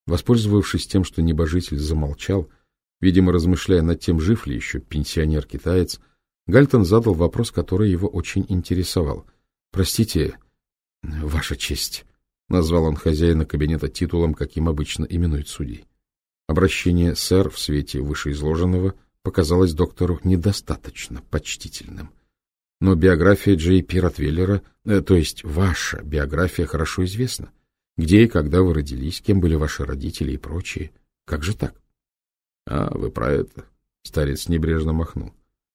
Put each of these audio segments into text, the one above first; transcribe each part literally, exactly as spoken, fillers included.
Воспользовавшись тем, что небожитель замолчал, видимо, размышляя над тем, жив ли еще пенсионер-китаец, Гальтон задал вопрос, который его очень интересовал. — Простите, Ваша честь, — назвал он хозяина кабинета титулом, каким обычно именуют судей. Обращение «сэр» в свете вышеизложенного показалось доктору недостаточно почтительным. Но биография Джей Пи Ротвейлера, э, то есть ваша биография, хорошо известна. Где и когда вы родились, кем были ваши родители и прочее. Как же так? — А, вы про это. Старец небрежно махнул.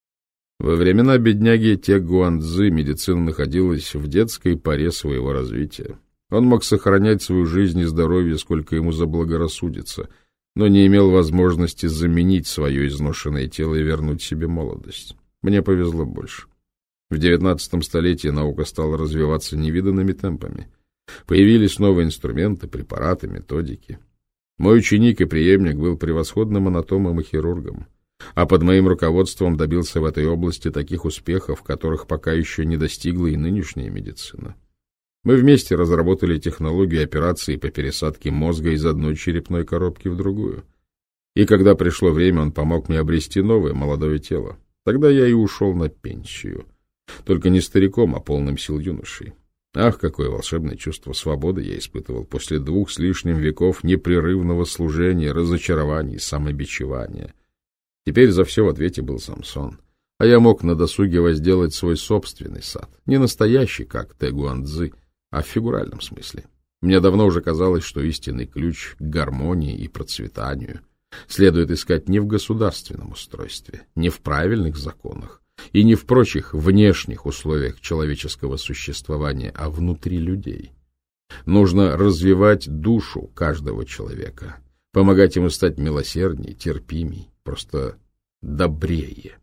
Во времена бедняги Те Гуанцзы медицина находилась в детской поре своего развития. Он мог сохранять свою жизнь и здоровье, сколько ему заблагорассудится, но не имел возможности заменить свое изношенное тело и вернуть себе молодость. Мне повезло больше. В девятнадцатом столетии наука стала развиваться невиданными темпами. Появились новые инструменты, препараты, методики. Мой ученик и преемник был превосходным анатомом и хирургом, а под моим руководством добился в этой области таких успехов, которых пока еще не достигла и нынешняя медицина. Мы вместе разработали технологию операции по пересадке мозга из одной черепной коробки в другую. И когда пришло время, он помог мне обрести новое молодое тело. Тогда я и ушел на пенсию. Только не стариком, а полным сил юношей. Ах, какое волшебное чувство свободы я испытывал после двух с лишним веков непрерывного служения, разочарований, самобичевания. Теперь за все в ответе был Самсон, а я мог на досуге возделать свой собственный сад, не настоящий, как Те Гуанцзы, а в фигуральном смысле. Мне давно уже казалось, что истинный ключ к гармонии и процветанию следует искать не в государственном устройстве, не в правильных законах и не в прочих внешних условиях человеческого существования, а внутри людей. Нужно развивать душу каждого человека, помогать ему стать милосердней, терпимей, просто добрее.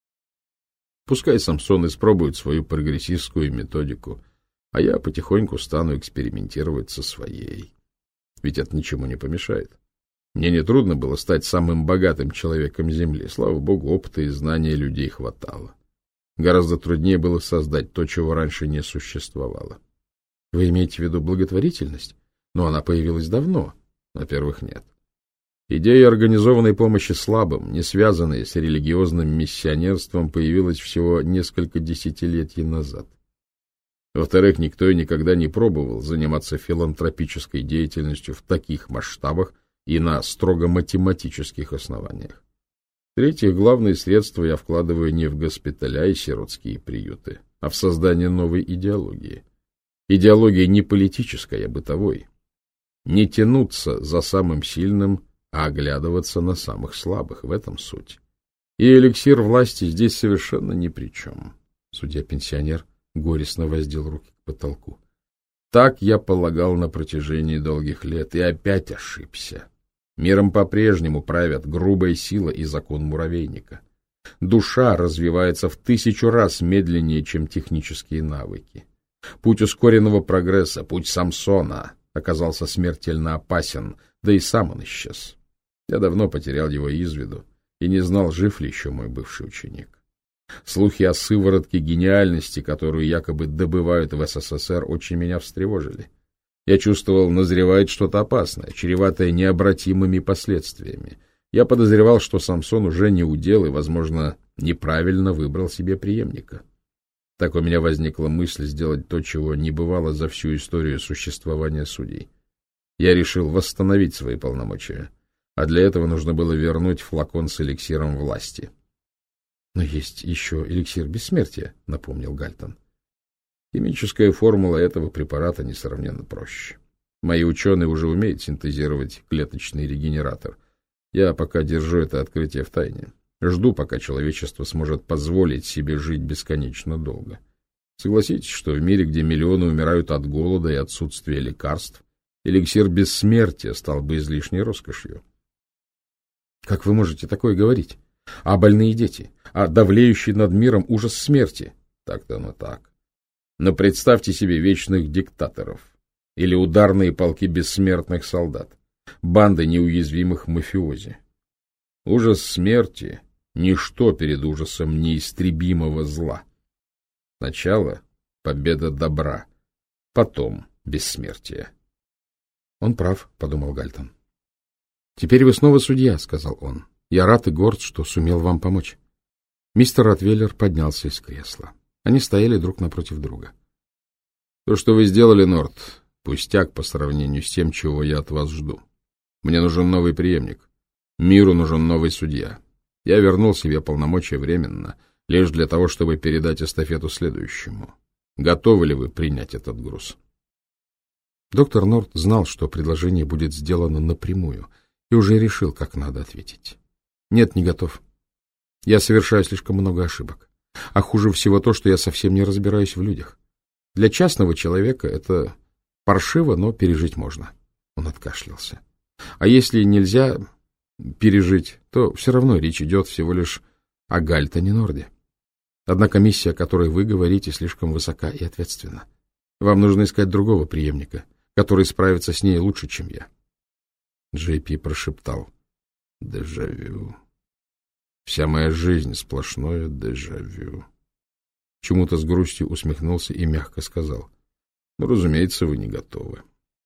Пускай Самсон испробует свою прогрессистскую методику, а я потихоньку стану экспериментировать со своей. Ведь это ничему не помешает. Мне нетрудно было стать самым богатым человеком Земли. Слава богу, опыта и знания людей хватало. Гораздо труднее было создать то, чего раньше не существовало. Вы имеете в виду благотворительность? Но она появилась давно. Во-первых, нет. Идея организованной помощи слабым, не связанной с религиозным миссионерством, появилась всего несколько десятилетий назад. Во-вторых, никто и никогда не пробовал заниматься филантропической деятельностью в таких масштабах и на строго математических основаниях. В-третьих, главные средства я вкладываю не в госпиталя и сиротские приюты, а в создание новой идеологии. Идеология не политическая, а бытовой. Не тянуться за самым сильным, а оглядываться на самых слабых. В этом суть. И эликсир власти здесь совершенно ни при чем. Судья-пенсионер горестно воздел руки к потолку. Так я полагал на протяжении долгих лет и опять ошибся. Миром по-прежнему правят грубая сила и закон муравейника. Душа развивается в тысячу раз медленнее, чем технические навыки. Путь ускоренного прогресса, путь Самсона оказался смертельно опасен, да и сам он исчез. Я давно потерял его из виду и не знал, жив ли еще мой бывший ученик. Слухи о сыворотке гениальности, которую якобы добывают в СССР, очень меня встревожили. Я чувствовал, назревает что-то опасное, чреватое необратимыми последствиями. Я подозревал, что Самсон уже не удел и, возможно, неправильно выбрал себе преемника. Так у меня возникла мысль сделать то, чего не бывало за всю историю существования судей. Я решил восстановить свои полномочия, а для этого нужно было вернуть флакон с эликсиром власти. — Но есть еще эликсир бессмертия, — напомнил Гальтон. Химическая формула этого препарата несравненно проще. Мои ученые уже умеют синтезировать клеточный регенератор. Я пока держу это открытие в тайне. Жду, пока человечество сможет позволить себе жить бесконечно долго. Согласитесь, что в мире, где миллионы умирают от голода и отсутствия лекарств, эликсир бессмертия стал бы излишней роскошью. — Как вы можете такое говорить? А больные дети? А давлеющий над миром ужас смерти? Так-то оно так. Но представьте себе вечных диктаторов или ударные полки бессмертных солдат, банды неуязвимых мафиози. Ужас смерти — ничто перед ужасом неистребимого зла. Сначала победа добра, потом бессмертие. — Он прав, — подумал Гальтон. — Теперь вы снова судья, — сказал он. — Я рад и горд, что сумел вам помочь. Мистер Ротвейлер поднялся из кресла. Они стояли друг напротив друга. — То, что вы сделали, Норт, пустяк по сравнению с тем, чего я от вас жду. Мне нужен новый преемник. Миру нужен новый судья. Я вернул себе полномочия временно, лишь для того, чтобы передать эстафету следующему. Готовы ли вы принять этот груз? Доктор Норт знал, что предложение будет сделано напрямую, и уже решил, как надо ответить. Нет, не готов. Я совершаю слишком много ошибок. А хуже всего то, что я совсем не разбираюсь в людях. Для частного человека это паршиво, но пережить можно. Он откашлялся. А если нельзя пережить, то все равно речь идет всего лишь о Гальтоне Норде. Однако миссия, о которой вы говорите, слишком высока и ответственна. Вам нужно искать другого преемника, который справится с ней лучше, чем я. Джей Пи прошептал. Дежавю. Вся моя жизнь сплошное дежавю. Чему-то с грустью усмехнулся и мягко сказал. Ну, разумеется, вы не готовы.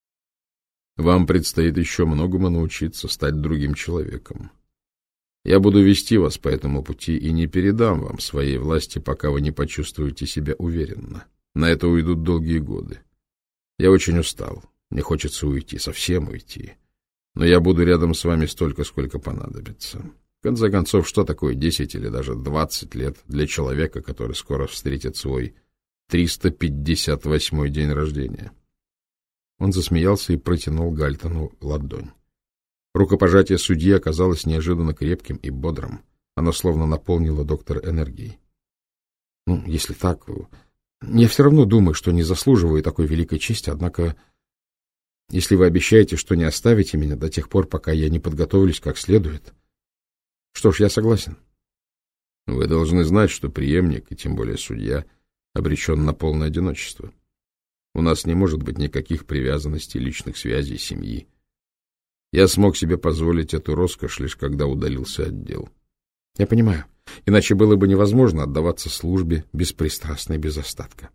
Вам предстоит еще многому научиться, стать другим человеком. Я буду вести вас по этому пути и не передам вам своей власти, пока вы не почувствуете себя уверенно. На это уйдут долгие годы. Я очень устал. Мне хочется уйти, совсем уйти. Но я буду рядом с вами столько, сколько понадобится. В конце концов, что такое десять или даже двадцать лет для человека, который скоро встретит свой триста пятьдесят восьмой день рождения? Он засмеялся и протянул Гальтону ладонь. Рукопожатие судьи оказалось неожиданно крепким и бодрым. Оно словно наполнило доктора энергией. Ну, если так, я все равно думаю, что не заслуживаю такой великой чести, однако, если вы обещаете, что не оставите меня до тех пор, пока я не подготовлюсь как следует, что ж, я согласен. Вы должны знать, что преемник, и тем более судья, обречен на полное одиночество. У нас не может быть никаких привязанностей, личных связей, семьи. Я смог себе позволить эту роскошь, лишь когда удалился от дел. Я понимаю. Иначе было бы невозможно отдаваться службе беспристрастно и без остатка.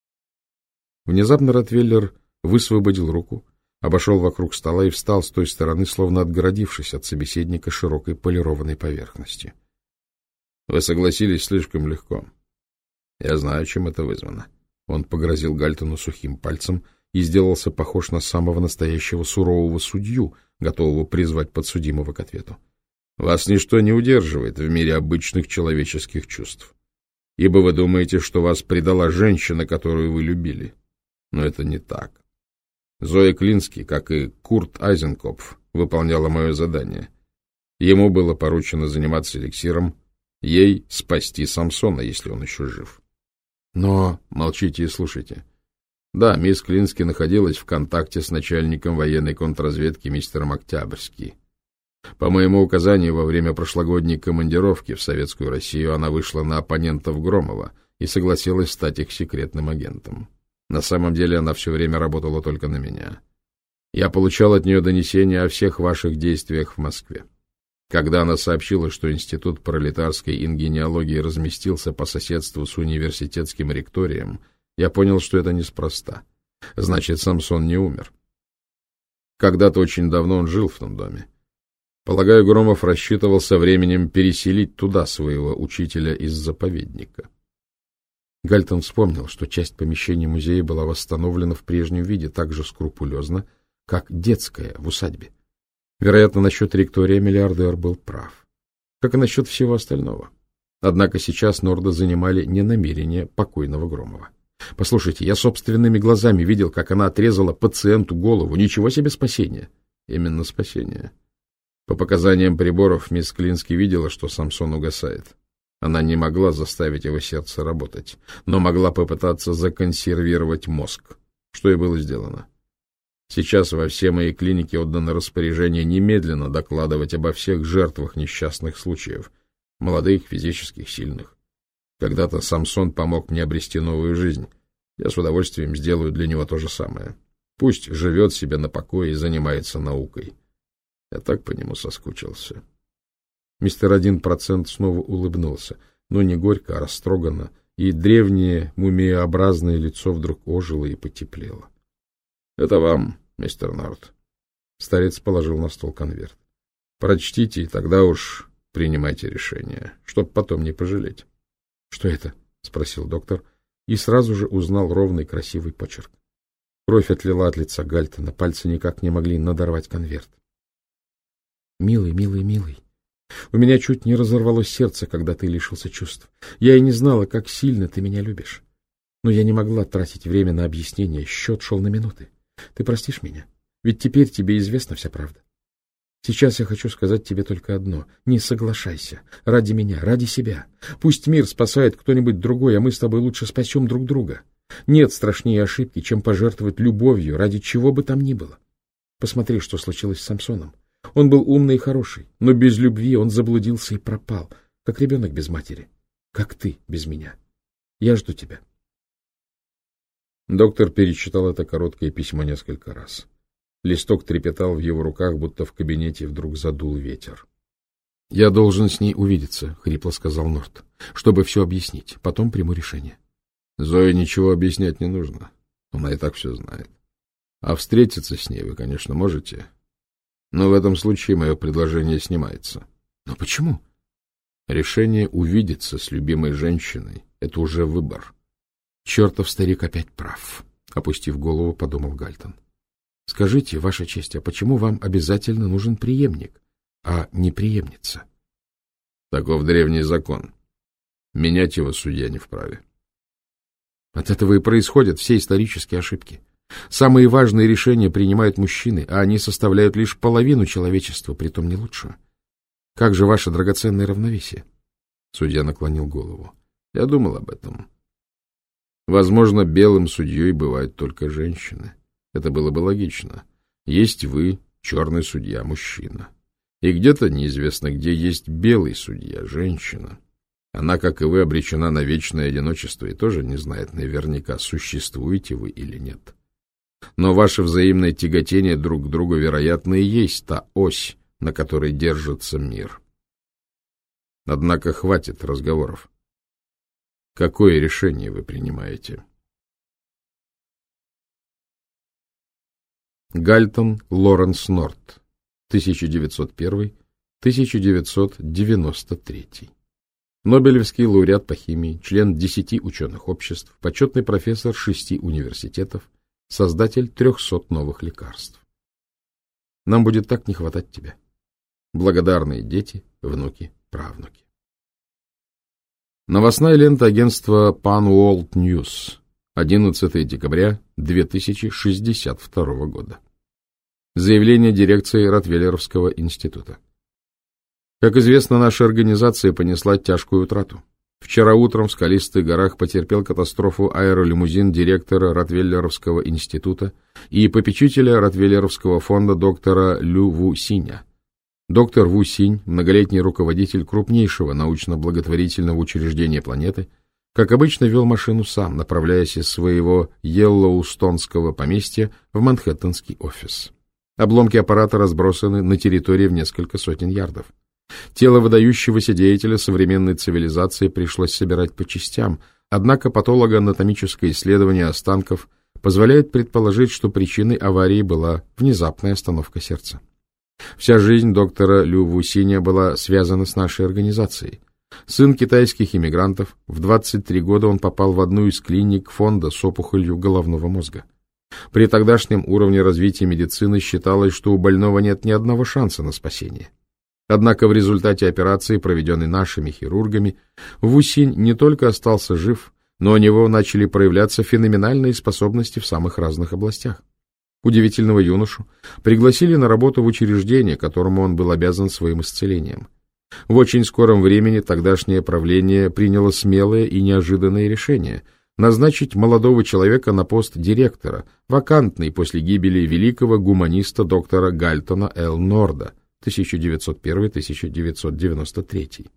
Внезапно Ротвейлер высвободил руку, обошел вокруг стола и встал с той стороны, словно отгородившись от собеседника широкой полированной поверхностью. Вы согласились слишком легко. Я знаю, чем это вызвано. Он погрозил Гальтону сухим пальцем и сделался похож на самого настоящего сурового судью, готового призвать подсудимого к ответу. Вас ничто не удерживает в мире обычных человеческих чувств, ибо вы думаете, что вас предала женщина, которую вы любили. Но это не так. Зоя Клинский, как и Курт Айзенкопф, выполняла мое задание. Ему было поручено заниматься эликсиром, ей спасти Самсона, если он еще жив. Но молчите и слушайте. Да, мисс Клинский находилась в контакте с начальником военной контрразведки мистером Октябрьски. По моему указанию, во время прошлогодней командировки в Советскую Россию она вышла на оппонентов Громова и согласилась стать их секретным агентом. На самом деле она все время работала только на меня. Я получал от нее донесения о всех ваших действиях в Москве. Когда она сообщила, что Институт пролетарской ингенеологии разместился по соседству с университетским ректорием, я понял, что это неспроста. Значит, Самсон не умер. Когда-то очень давно он жил в том доме. Полагаю, Громов рассчитывал со временем переселить туда своего учителя из заповедника. Гальтон вспомнил, что часть помещения музея была восстановлена в прежнем виде так же скрупулезно, как детская в усадьбе. Вероятно, насчет ректория миллиардер был прав. Как и насчет всего остального. Однако сейчас Норда занимали не намерения покойного Громова. Послушайте, я собственными глазами видел, как она отрезала пациенту голову. Ничего себе спасение. Именно спасение. По показаниям приборов, мисс Клинский видела, что Самсон угасает. Она не могла заставить его сердце работать, но могла попытаться законсервировать мозг, что и было сделано. Сейчас во все мои клиники отдано распоряжение немедленно докладывать обо всех жертвах несчастных случаев, молодых, физических, сильных. Когда-то Самсон помог мне обрести новую жизнь. Я с удовольствием сделаю для него то же самое. Пусть живет себе на покое и занимается наукой. Я так по нему соскучился. Мистер Один Процент снова улыбнулся, но не горько, а растроганно, и древнее мумиеобразное лицо вдруг ожило и потеплело. — Это вам, мистер Норт. Старец положил на стол конверт. Прочтите, и тогда уж принимайте решение, чтоб потом не пожалеть. — Что это? — спросил доктор, и сразу же узнал ровный красивый почерк. Кровь отлила от лица Гальтона, пальцы никак не могли надорвать конверт. — Милый, милый, милый, у меня чуть не разорвалось сердце, когда ты лишился чувств. Я и не знала, как сильно ты меня любишь. Но я не могла тратить время на объяснение, счет шел на минуты. Ты простишь меня? Ведь теперь тебе известна вся правда. Сейчас я хочу сказать тебе только одно. Не соглашайся. Ради меня, ради себя. Пусть мир спасает кто-нибудь другой, а мы с тобой лучше спасем друг друга. Нет страшнее ошибки, чем пожертвовать любовью ради чего бы там ни было. Посмотри, что случилось с Самсоном. Он был умный и хороший, но без любви он заблудился и пропал, как ребенок без матери, как ты без меня. Я жду тебя. Доктор перечитал это короткое письмо несколько раз. Листок трепетал в его руках, будто в кабинете вдруг задул ветер. — Я должен с ней увидеться, — хрипло сказал Норт, — чтобы все объяснить. Потом приму решение. — Зое ничего объяснять не нужно. Она и так все знает. А встретиться с ней вы, конечно, можете. Но в этом случае мое предложение снимается. — Но почему? — Решение увидеться с любимой женщиной — это уже выбор. — Чертов старик опять прав, — опустив голову, подумал Гальтон. — Скажите, Ваша честь, а почему вам обязательно нужен преемник, а не преемница? — Таков древний закон. Менять его судья не вправе. От этого и происходят все исторические ошибки. Самые важные решения принимают мужчины, а они составляют лишь половину человечества, притом не лучшую. Как же ваше драгоценное равновесие? Судья наклонил голову. Я думал об этом. Возможно, белым судьей бывают только женщины. Это было бы логично. Есть вы, черный судья, мужчина. И где-то, неизвестно где, есть белый судья, женщина. Она, как и вы, обречена на вечное одиночество и тоже не знает наверняка, существуете вы или нет. Но ваше взаимное тяготение друг к другу, вероятно, и есть та ось, на которой держится мир. Однако хватит разговоров. Какое решение вы принимаете? Гальтон Лоренс Норт, тысяча девятьсот первый — тысяча девятьсот девяносто третий. Нобелевский лауреат по химии, член десяти ученых обществ, почетный профессор шести университетов, создатель трехсот новых лекарств. Нам будет так не хватать тебя. Благодарные дети, внуки, правнуки. Новостная лента агентства Pan World News, одиннадцатое декабря две тысячи шестьдесят второго года. Заявление дирекции Ротвейлеровского института. Как известно, наша организация понесла тяжкую утрату. Вчера утром в Скалистых горах потерпел катастрофу аэролимузин директора Ротвейлеровского института и попечителя Ротвейлеровского фонда доктора Лю Ву Синя. Доктор Ву Синь, многолетний руководитель крупнейшего научно-благотворительного учреждения планеты, как обычно, вел машину сам, направляясь из своего Йеллоустонского поместья в Манхэттенский офис. Обломки аппарата разбросаны на территории в несколько сотен ярдов. Тело выдающегося деятеля современной цивилизации пришлось собирать по частям, однако патологоанатомическое исследование останков позволяет предположить, что причиной аварии была внезапная остановка сердца. Вся жизнь доктора Лю Ву Синя была связана с нашей организацией. Сын китайских иммигрантов, в двадцать три года он попал в одну из клиник фонда с опухолью головного мозга. При тогдашнем уровне развития медицины считалось, что у больного нет ни одного шанса на спасение. Однако в результате операции, проведенной нашими хирургами, Ву Синь не только остался жив, но у него начали проявляться феноменальные способности в самых разных областях. Удивительного юношу пригласили на работу в учреждение, которому он был обязан своим исцелением. В очень скором времени тогдашнее правление приняло смелое и неожиданное решение назначить молодого человека на пост директора, вакантный после гибели великого гуманиста доктора Гальтона Л. Норда, тысяча девятьсот первый — тысяча девятьсот девяносто третий.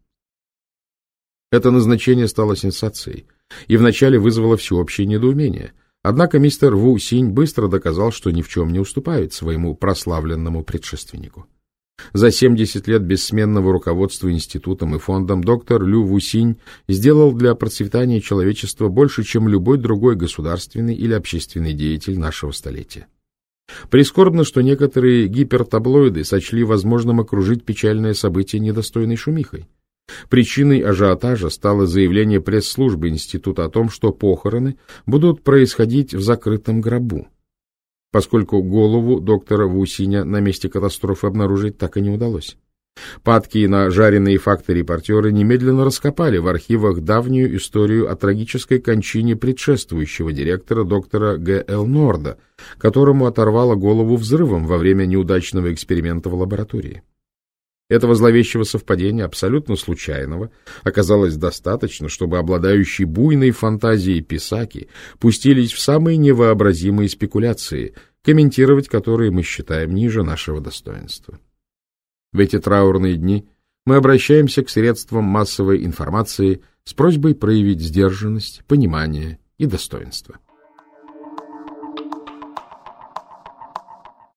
Это назначение стало сенсацией и вначале вызвало всеобщее недоумение. Однако мистер Ву Синь быстро доказал, что ни в чем не уступает своему прославленному предшественнику. За семьдесят лет бессменного руководства институтом и фондом доктор Лю Ву Синь сделал для процветания человечества больше, чем любой другой государственный или общественный деятель нашего столетия. Прискорбно, что некоторые гипертаблоиды сочли возможным окружить печальное событие недостойной шумихой. Причиной ажиотажа стало заявление пресс-службы института о том, что похороны будут происходить в закрытом гробу, поскольку голову доктора Вусиня на месте катастрофы обнаружить так и не удалось. Падкие на жареные факты репортеры немедленно раскопали в архивах давнюю историю о трагической кончине предшествующего директора доктора Г Л Норда, которому оторвало голову взрывом во время неудачного эксперимента в лаборатории. Этого зловещего совпадения, абсолютно случайного, оказалось достаточно, чтобы обладающие буйной фантазией писаки пустились в самые невообразимые спекуляции, комментировать которые мы считаем ниже нашего достоинства. В эти траурные дни мы обращаемся к средствам массовой информации с просьбой проявить сдержанность, понимание и достоинство.